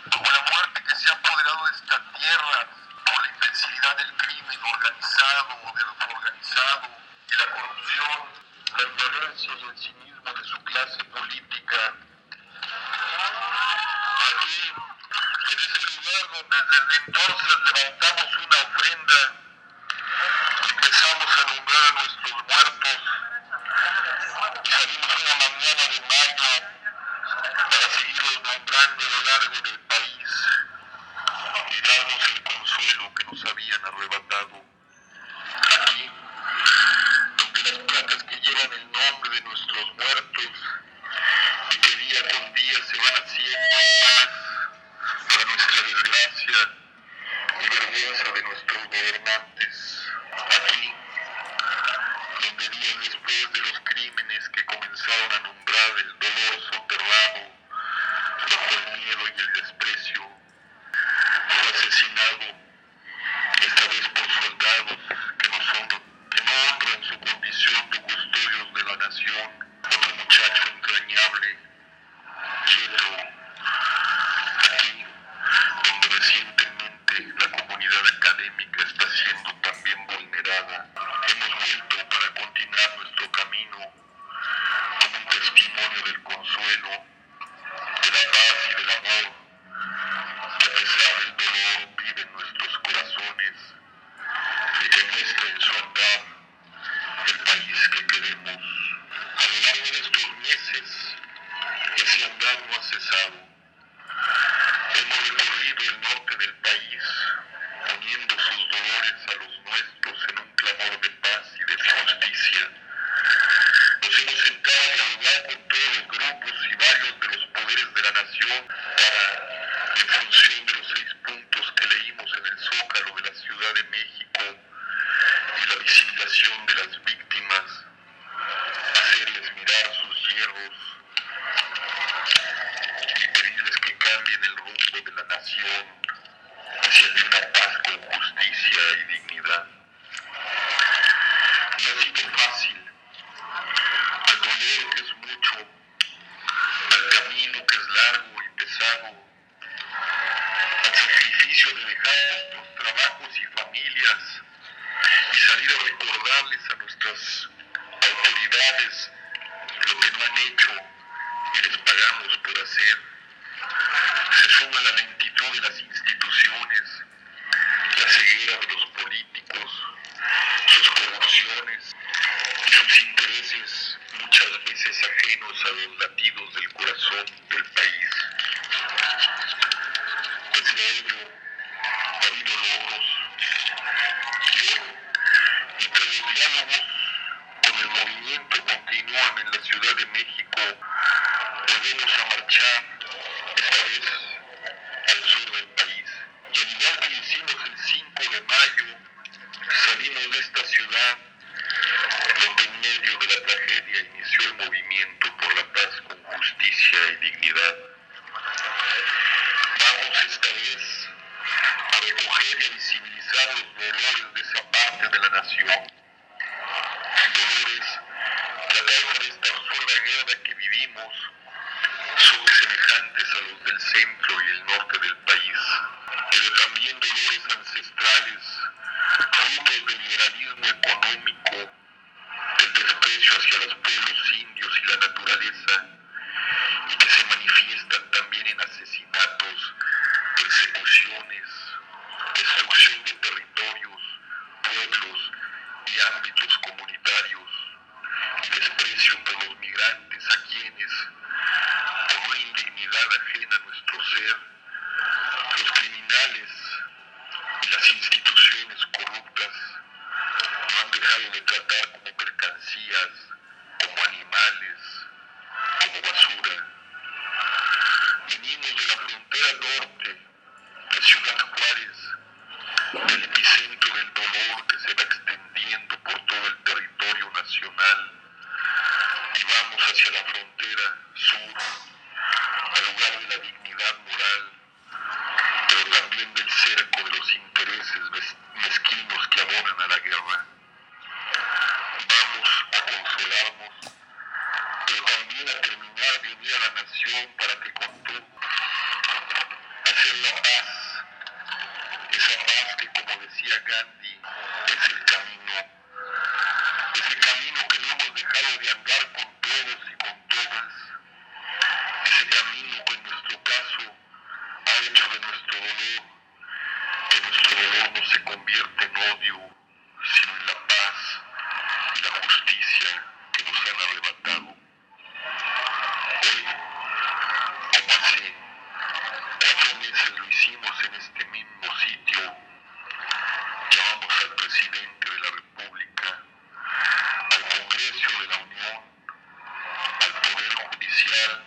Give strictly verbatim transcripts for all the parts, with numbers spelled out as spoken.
como la muerte que se ha apoderado de esta tierra por la inmensidad del crimen organizado o de lo organizado y la corrupción, la indolencia y el cinismo de su clase política. Aquí, en ese lugar donde desde entonces levantamos una ofrenda, empezamos a nombrar a nuestros muertos y salimos una mañana de mayo para seguirlos nombrando a lo largo del país y darnos el consuelo que nos habían arrebatado. Aquí, donde las placas que llevan el nombre de nuestros muertos y que día con día se van haciendo más para nuestra desgracia y vergüenza de nuestros gobernantes. Aquí, donde días después de los crímenes que comenzaron a nombrar el dolor soterrado bajo el miedo y el desprecio, fue asesinado, esta vez por soldados que no son, que no honran su condición de custodios de la nación, otro muchacho entrañable, Yetro. Aquí, donde recientemente la comunidad académica está siendo también vulnerada, hemos vuelto para continuar nuestro camino como un testimonio del consuelo, de la paz y del amor, que a pesar del dolor vive en nuestros corazones y que muestra en su andar el país que queremos. A lo largo de estos meses, ese andar no ha cesado. Hemos recorrido el norte del país, uniendo sus dolores a los nuestros en un clamor de paz y de justicia. Nos hemos sentado a dialogar con todos los grupos y varios de los poderes de la nación para, en función de los seis puntos que leímos en el Zócalo de la Ciudad de México y la visibilización de las víctimas, hacerles mirar sus hierros y pedirles que cambien el rumbo de la nación hacia el de una paz con justicia y dignidad. No ha sido fácil, al dolor que es mucho, al camino que es largo y pesado, al sacrificio de dejar nuestros trabajos y familias y salir a recordarles a nuestras autoridades lo que no han hecho y les pagamos por hacer. Se suma la lentitud de las instituciones, la ceguera de los políticos, sus corrupciones y sus intereses muchas veces ajenos a los latidos del corazón del país. Pese a ello, ha habido logros. Y hoy, mientras los diálogos con el movimiento continúan en la Ciudad de México, volvemos a marchar, esta vez al sur del país. Y al igual que lo hicimos el cinco de mayo, salimos de esta ciudad donde en medio de la tragedia inició el movimiento por la paz con justicia y dignidad. Vamos esta vez a recoger y a visibilizar los dolores de esa parte de la nación. Dolores que a causa de esta absurda guerra que vivimos son semejantes a los del centro y el norte del país, pero también dolores ancestrales, frutos del liberalismo económico, del desprecio hacia los pueblos indios y la naturaleza, y que se manifiestan también en asesinatos, persecuciones, destrucción de territorios, pueblos y ámbitos comunitarios, y desprecio por los migrantes a quienes, por una indignidad ajena a nuestro ser, los criminales y las instituciones corruptas no han dejado de tratar como mercancías, como animales, como basura. Venimos de la frontera norte, de Ciudad la paz, esa paz que, como decía Gandhi, es el camino, ese camino que no hemos dejado de andar con todos y con todas, ese camino que en nuestro caso ha hecho de nuestro dolor, que nuestro dolor no se convierte en odio, sino en la paz y la justicia que nos han arrebatado. Hoy, como hace cuatro meses lo hicimos en este mismo sitio, llamamos al presidente de la República, al Congreso de la Unión, al Poder Judicial,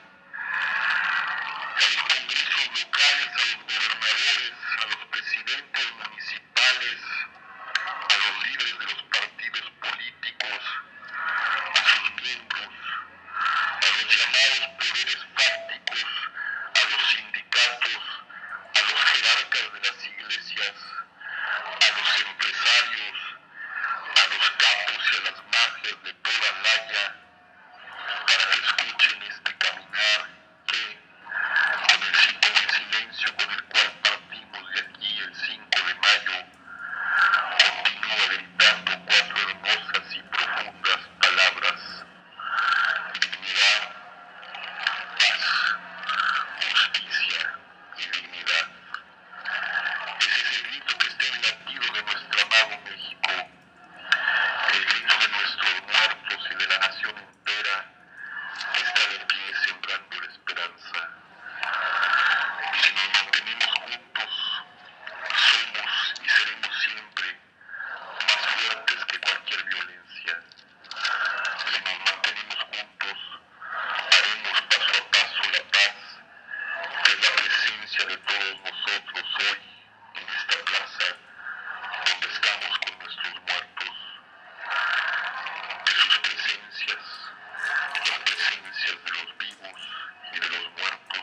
a los congresos locales, a los gobernadores, a los presidentes municipales, a los líderes de los partidos políticos, a sus miembros, a los llamados poderes fácticos, a los sindicatos, a los jerarcas de las iglesias, a los empresarios, a los capos y a las mafias de toda Laya, para que escuchen este caminar que, con el, con el silencio con el cual partimos de aquí el cinco de mayo, continúa gritando cuatro hermosas y profundas palabras: dignidad, paz, justicia y dignidad. Ese es el grito que está en el latido de nuestro amado México, el grito de nuestros muertos y de la nación entera que está de pie sembrando la esperanza. Si nos mantenemos juntos, somos y seremos siempre más fuertes que cualquier violencia. Si nos mantenemos juntos, haremos paso a paso la paz, que es la presencia de todos nosotros hoy en esta plaza donde estamos con nuestros muertos. De sus presencias, las presencias de los vivos y de los muertos,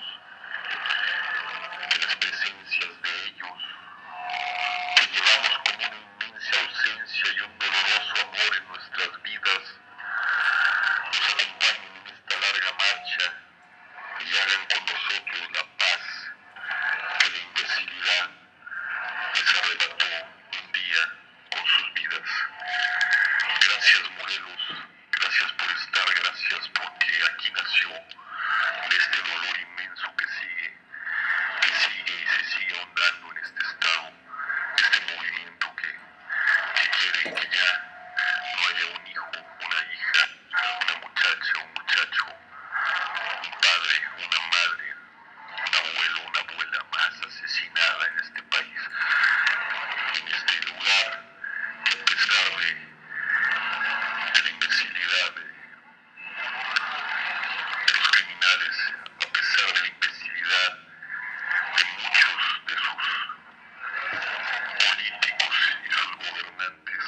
de las presencias de ellos, que llevamos como una inmensa ausencia y un doloroso amor en nuestras vidas, nos acompañen en esta larga marcha y hagan con nosotros la paz que la imbecilidad les arrebató un día con sus vidas. Gracias, Morelos, gracias por estar, gracias porque aquí nació de este dolor inmenso que sigue, que sigue y se sigue ahondando en este estado, este movimiento que, que quiere que ya no haya un hijo, una hija, una muchacha, un muchacho, un padre, una madre, un abuelo, una abuela más asesinada en este país, en este lugar, que a pesar de, de la imbecilidad de, de los criminales, a pesar de la imbecilidad de muchos de sus políticos y sus gobernantes,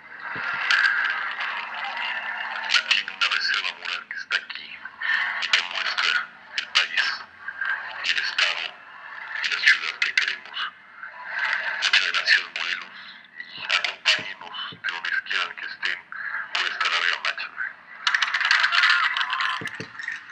mantiene una reserva moral que está aquí y que muestra el país y el estado y la ciudad que queremos. Muchas gracias, Morelos.